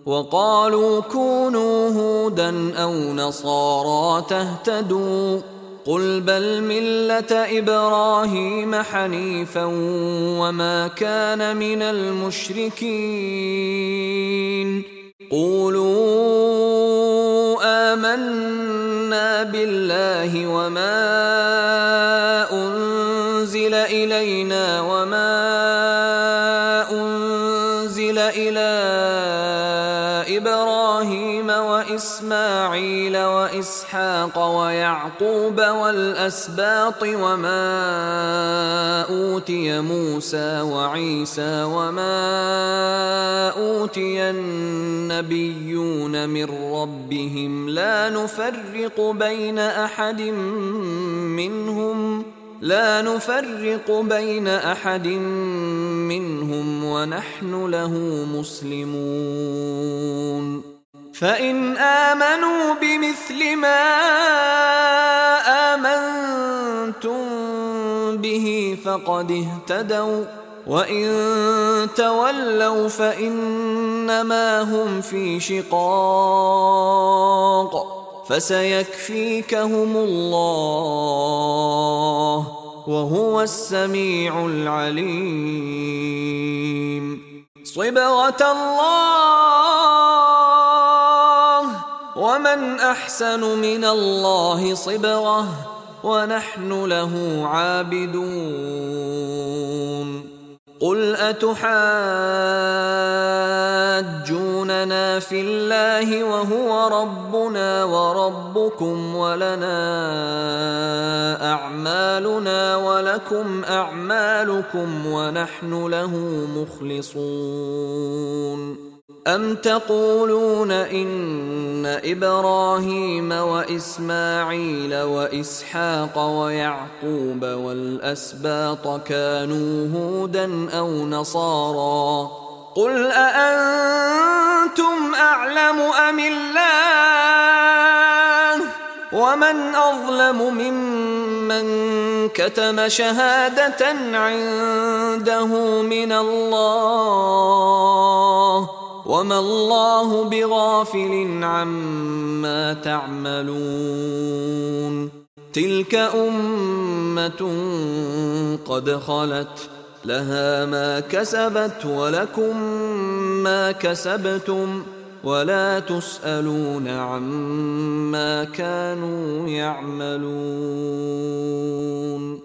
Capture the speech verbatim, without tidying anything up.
وقالوا كونوا هودا أو نصارى تهتدوا قل بل ملة إبراهيم حنيفا وما كان من المشركين قولوا آمنا بالله وما أنزل إلينا وما أنزل إلى إبراهيم وإسماعيل وإسحاق ويعقوب والأسباط وما أوتي موسى وعيسى وما أوتي النبيون من ربهم لا نفرق بين أحد منهم لا نفرق بين أحد منهم ونحن له مسلمون فإن آمنوا بمثل ما آمنتم به فقد اهتدوا وإن تولوا فإنما هم في شقاق فسيكفيكهم الله وهو السميع العليم صبغة الله ومن أحسن من الله صبغة ونحن له عابدون قل أتحاجوننا في الله وهو ربنا وربكم ولنا أعمالنا ولكم أعمالكم ونحن له مخلصون أم تقولون إن إبراهيم وإسماعيل وإسحاق ويعقوب والأسباط كانوا هودا أو نصارى قل أأنتم أعلم أم الله ومن أظلم ممن كتم شهادة عنده من الله وما الله بغافل عما تعملون تلك أمة قد خلت لها ما كسبت ولكم ما كسبتم ولا تسألون عما كانوا يعملون